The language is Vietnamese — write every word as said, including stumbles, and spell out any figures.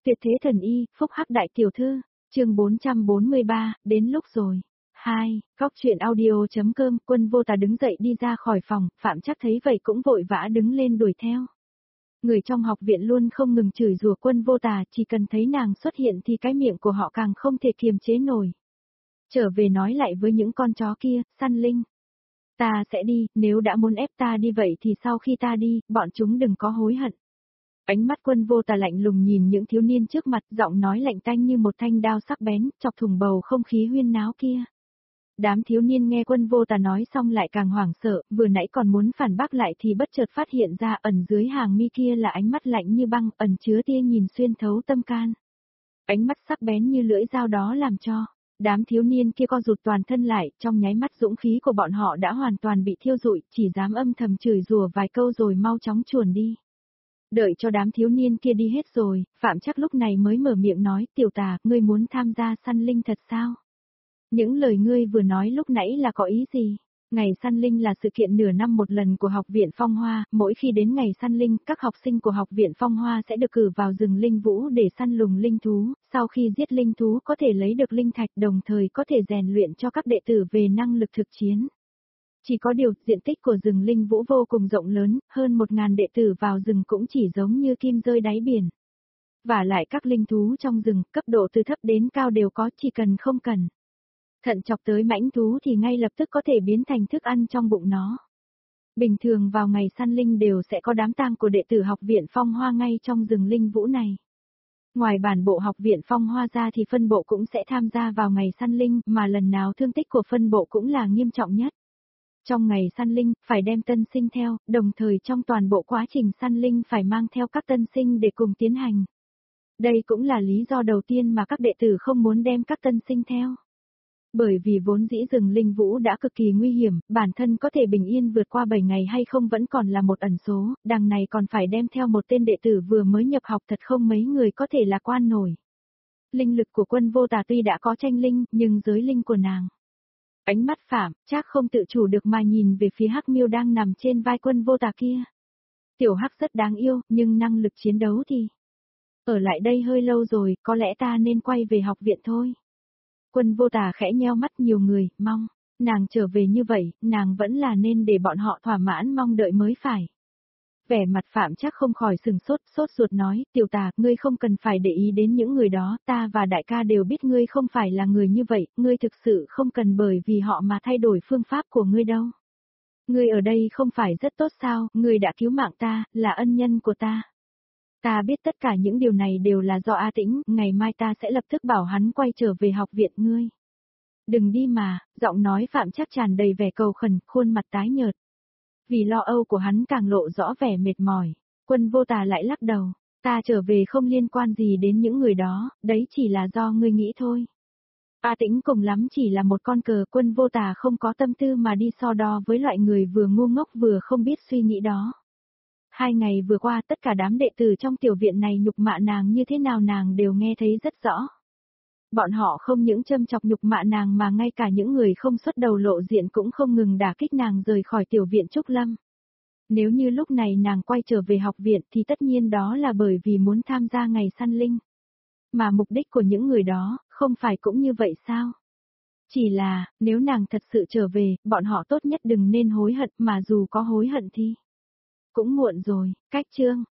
Tuyệt thế thần y, phúc hắc đại tiểu thư, chương bốn trăm bốn mươi ba, đến lúc rồi. hai, Góc truyện audio.com, Quân Vô Tà đứng dậy đi ra khỏi phòng, Phạm Trác thấy vậy cũng vội vã đứng lên đuổi theo. Người trong học viện luôn không ngừng chửi rủa Quân Vô Tà, chỉ cần thấy nàng xuất hiện thì cái miệng của họ càng không thể kiềm chế nổi. Trở về nói lại với những con chó kia, săn linh. Ta sẽ đi, nếu đã muốn ép ta đi vậy thì sau khi ta đi, bọn chúng đừng có hối hận. Ánh mắt Quân Vô Tà lạnh lùng nhìn những thiếu niên trước mặt, giọng nói lạnh tanh như một thanh đao sắc bén, chọc thủng bầu không khí huyên náo kia. Đám thiếu niên nghe Quân Vô Tà nói xong lại càng hoảng sợ, vừa nãy còn muốn phản bác lại thì bất chợt phát hiện ra ẩn dưới hàng mi kia là ánh mắt lạnh như băng, ẩn chứa tia nhìn xuyên thấu tâm can. Ánh mắt sắc bén như lưỡi dao đó làm cho đám thiếu niên kia co rụt toàn thân lại, trong nháy mắt dũng khí của bọn họ đã hoàn toàn bị thiêu rụi, chỉ dám âm thầm chửi rủa vài câu rồi mau chóng chuồn đi. Đợi cho đám thiếu niên kia đi hết rồi, Phạm Trác lúc này mới mở miệng nói, Tiểu Tà, ngươi muốn tham gia săn linh thật sao? Những lời ngươi vừa nói lúc nãy là có ý gì? Ngày săn linh là sự kiện nửa năm một lần của học viện Phong Hoa, mỗi khi đến ngày săn linh, các học sinh của học viện Phong Hoa sẽ được cử vào rừng linh vũ để săn lùng linh thú, sau khi giết linh thú có thể lấy được linh thạch, đồng thời có thể rèn luyện cho các đệ tử về năng lực thực chiến. Chỉ có điều, diện tích của rừng linh vũ vô cùng rộng lớn, hơn một ngàn đệ tử vào rừng cũng chỉ giống như kim rơi đáy biển. Và lại các linh thú trong rừng, cấp độ từ thấp đến cao đều có, chỉ cần không cần thận chọc tới mãnh thú thì ngay lập tức có thể biến thành thức ăn trong bụng nó. Bình thường vào ngày săn linh đều sẽ có đám tang của đệ tử học viện Phong Hoa ngay trong rừng linh vũ này. Ngoài bản bộ học viện Phong Hoa ra thì phân bộ cũng sẽ tham gia vào ngày săn linh, mà lần nào thương tích của phân bộ cũng là nghiêm trọng nhất. Trong ngày săn linh, phải đem tân sinh theo, đồng thời trong toàn bộ quá trình săn linh phải mang theo các tân sinh để cùng tiến hành. Đây cũng là lý do đầu tiên mà các đệ tử không muốn đem các tân sinh theo. Bởi vì vốn dĩ rừng linh vũ đã cực kỳ nguy hiểm, bản thân có thể bình yên vượt qua bảy ngày hay không vẫn còn là một ẩn số, đằng này còn phải đem theo một tên đệ tử vừa mới nhập học, thật không mấy người có thể lạc quan nổi. Linh lực của Quân Vô Tà tuy đã có tranh linh, nhưng giới linh của nàng. Ánh mắt Phạm Trác không tự chủ được mà nhìn về phía Hắc Miêu đang nằm trên vai Quân Vô Tà kia. Tiểu Hắc rất đáng yêu, nhưng năng lực chiến đấu thì... Ở lại đây hơi lâu rồi, có lẽ ta nên quay về học viện thôi. Quân Vô Tà khẽ nheo mắt, nhiều người, mong, nàng trở về như vậy, nàng vẫn là nên để bọn họ thỏa mãn mong đợi mới phải. Vẻ mặt Phạm Trác không khỏi sừng sốt, sốt ruột nói, Tiểu Tà, ngươi không cần phải để ý đến những người đó, ta và đại ca đều biết ngươi không phải là người như vậy, ngươi thực sự không cần bởi vì họ mà thay đổi phương pháp của ngươi đâu. Ngươi ở đây không phải rất tốt sao, ngươi đã cứu mạng ta, là ân nhân của ta. Ta biết tất cả những điều này đều là do A Tĩnh, ngày mai ta sẽ lập tức bảo hắn quay trở về học viện ngươi. Đừng đi mà, giọng nói Phạm Trác tràn đầy vẻ cầu khẩn, khuôn mặt tái nhợt. Vì lo âu của hắn càng lộ rõ vẻ mệt mỏi, Quân Vô Tà lại lắc đầu, ta trở về không liên quan gì đến những người đó, đấy chỉ là do ngươi nghĩ thôi. A Tĩnh cùng lắm chỉ là một con cờ, Quân Vô Tà không có tâm tư mà đi so đo với loại người vừa ngu ngốc vừa không biết suy nghĩ đó. Hai ngày vừa qua tất cả đám đệ tử trong tiểu viện này nhục mạ nàng như thế nào nàng đều nghe thấy rất rõ. Bọn họ không những châm chọc nhục mạ nàng mà ngay cả những người không xuất đầu lộ diện cũng không ngừng đả kích nàng rời khỏi tiểu viện Trúc Lâm. Nếu như lúc này nàng quay trở về học viện thì tất nhiên đó là bởi vì muốn tham gia ngày săn linh. Mà mục đích của những người đó, không phải cũng như vậy sao? Chỉ là, nếu nàng thật sự trở về, bọn họ tốt nhất đừng nên hối hận, mà dù có hối hận thì... Cũng muộn rồi, cách chương,